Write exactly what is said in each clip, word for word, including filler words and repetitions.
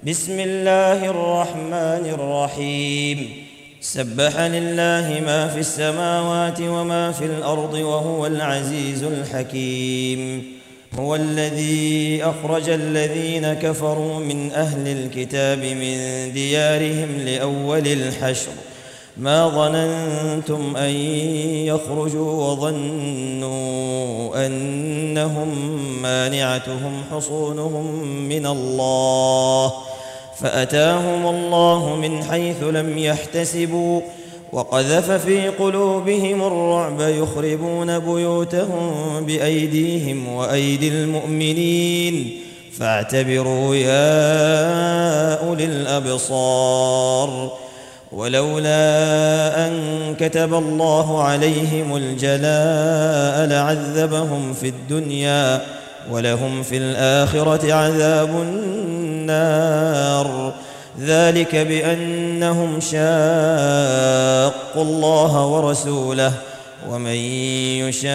بسم الله الرحمن الرحيم. سبح لله ما في السماوات وما في الأرض وهو العزيز الحكيم. هو الذي أخرج الذين كفروا من أهل الكتاب من ديارهم لأول الحشر ما ظننتم أن يخرجوا وظنوا أنهم مانعتهم حصونهم من الله فأتاهم الله من حيث لم يحتسبوا وقذف في قلوبهم الرعب يخربون بيوتهم بأيديهم وأيدي المؤمنين فاعتبروا يا أولي الأبصار. ولولا أن كتب الله عليهم الجلاء لعذبهم في الدنيا ولهم في الآخرة عذاب النار ذلك بأنهم شاقوا الله ورسوله ومن يشاق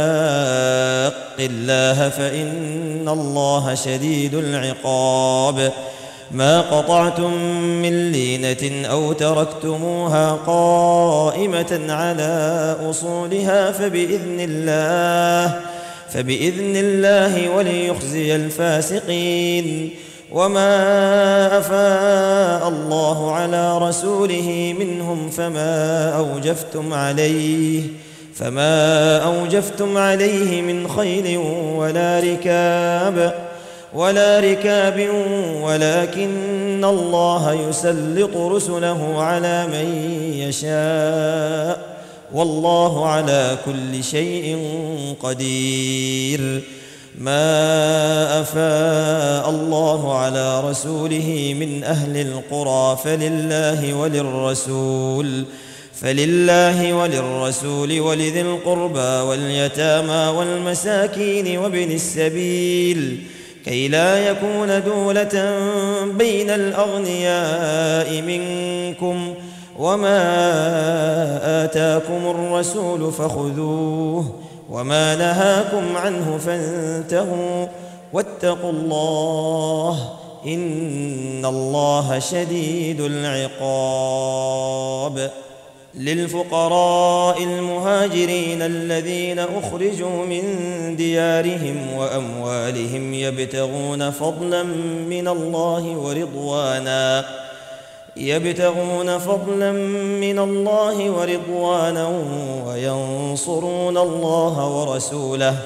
الله فإن الله شديد العقاب. ما قطعتم من لينة أو تركتموها قائمة على أصولها فبإذن الله فبإذن الله وليخزي الفاسقين. وما أفاء الله على رسوله منهم فما أوجفتم عليه فما أوجفتم عليه من خيل ولا ركاب ولا ركاب ولكن الله يسلط رسله على من يشاء والله على كل شيء قدير. ما أفاء الله على رسوله من أهل القرى فلله وللرسول فلله وللرسول ولذي القربى واليتامى والمساكين وابن السبيل كي لا يكون دولة بين الأغنياء منكم وما آتاكم الرسول فخذوه وما نهاكم عنه فانتهوا واتقوا الله إن الله شديد العقاب. للفقراء المهاجرين الذين أخرجوا من ديارهم وأموالهم يبتغون فضلا من الله ورضوانا يبتغون فضلا من الله ورضوانا وينصرون الله ورسوله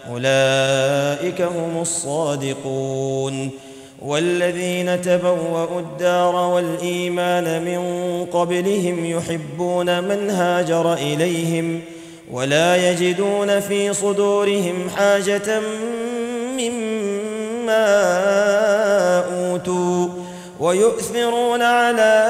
أولئك هم الصادقون. والذين تبوأوا الدار والإيمان من قبلهم يحبون من هاجر إليهم ولا يجدون في صدورهم حاجة مما أوتوا ويؤثرون على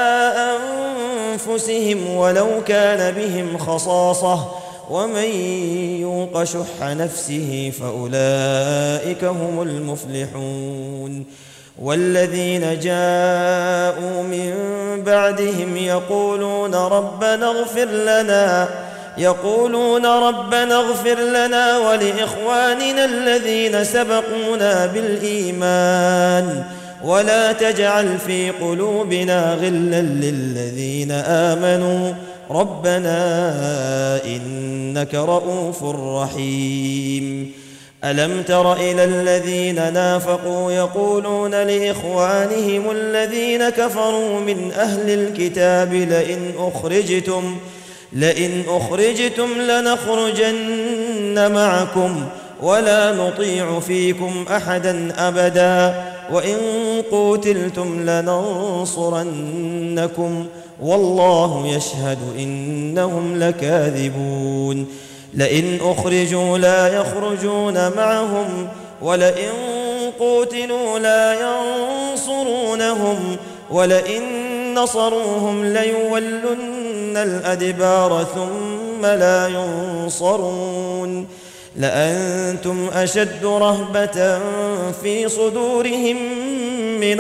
أنفسهم ولو كان بهم خصاصة ومن يوق شح نفسه فأولئك هم المفلحون. والذين جاءوا من بعدهم يقولون ربنا اغفر لنا يقولون ربنا اغفر لنا ولإخواننا الذين سبقونا بالإيمان ولا تجعل في قلوبنا غلا للذين آمنوا ربنا إنك رؤوف رحيم. ألم تر إلى الذين نافقوا يقولون لإخوانهم الذين كفروا من أهل الكتاب لئن أخرجتم لئن أخرجتم لنخرجن معكم ولا نطيع فيكم أحدا أبدا وإن قوتلتم لننصرنكم والله يشهد إنهم لكاذبون. لئن أخرجوا لا يخرجون معهم ولئن قوتلوا لا ينصرونهم ولئن نصروهم ليولن الأدبار ثم لا ينصرون. لأنتم أشد رهبة في صدورهم من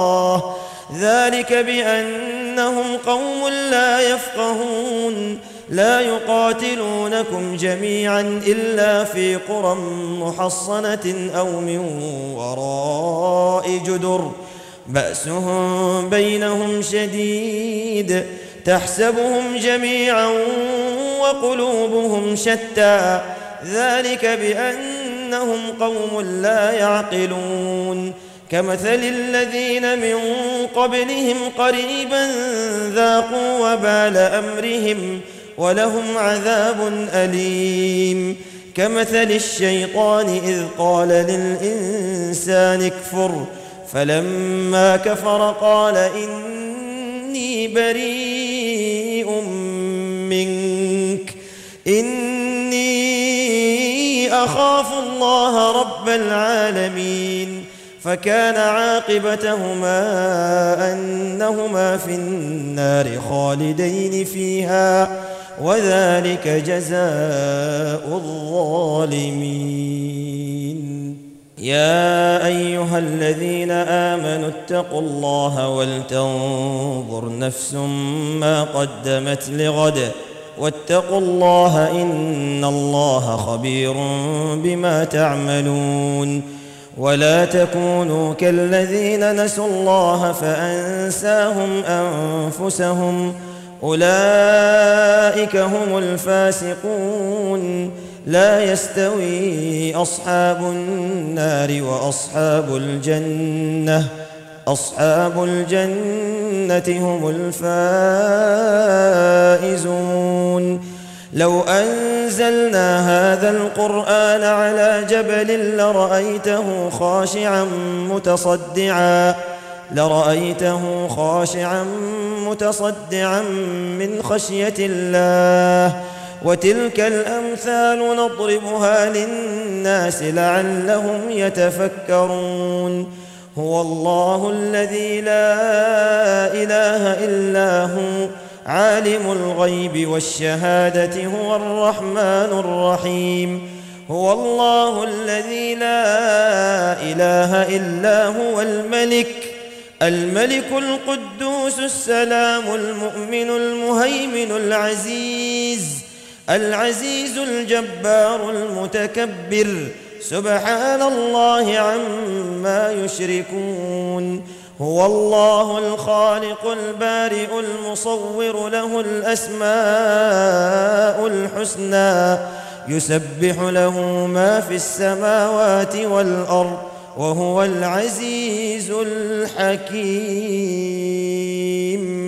الله ذلك بأنهم قوم لا يفقهون. لا يقاتلونكم جميعا إلا في قرى محصنة أو من وراء جدر بأسهم بينهم شديد تحسبهم جميعا وقلوبهم شتى ذلك بأنهم قوم لا يعقلون كمثل الذين من قبلهم قريبا ذاقوا وبال أمرهم ولهم عذاب أليم كمثل الشيطان إذ قال للإنسان اكفر فلما كفر قال إني بريء منك إني أخاف الله رب العالمين فكان عاقبتهما أنهما في النار خالدين فيها وذلك جزاء الظالمين يا أيها الذين آمنوا اتقوا الله ولتنظر نفس ما قدمت لغد واتقوا الله إن الله خبير بما تعملون ولا تكونوا كالذين نسوا الله فأنساهم أنفسهم أولئك هم الفاسقون لا يستوي أصحاب النار وأصحاب الجنة أصحاب الجنة هم الفائزون لو أنزلنا هذا القرآن على جبل لرأيته خاشعا متصدعا لرأيته خاشعا متصدعا من خشية الله وتلك الأمثال نضربها للناس لعلهم يتفكرون هو الله الذي لا إله إلا هو عالم الغيب والشهادة هو الرحمن الرحيم هو الله الذي لا إله إلا هو الملك الملك القدوس السلام المؤمن المهيمن العزيز العزيز الجبار المتكبر سبحان الله عما يشركون هو الله الخالق البارئ المصور له الأسماء الحسنى يسبح له ما في السماوات والأرض وهو العزيز الحكيم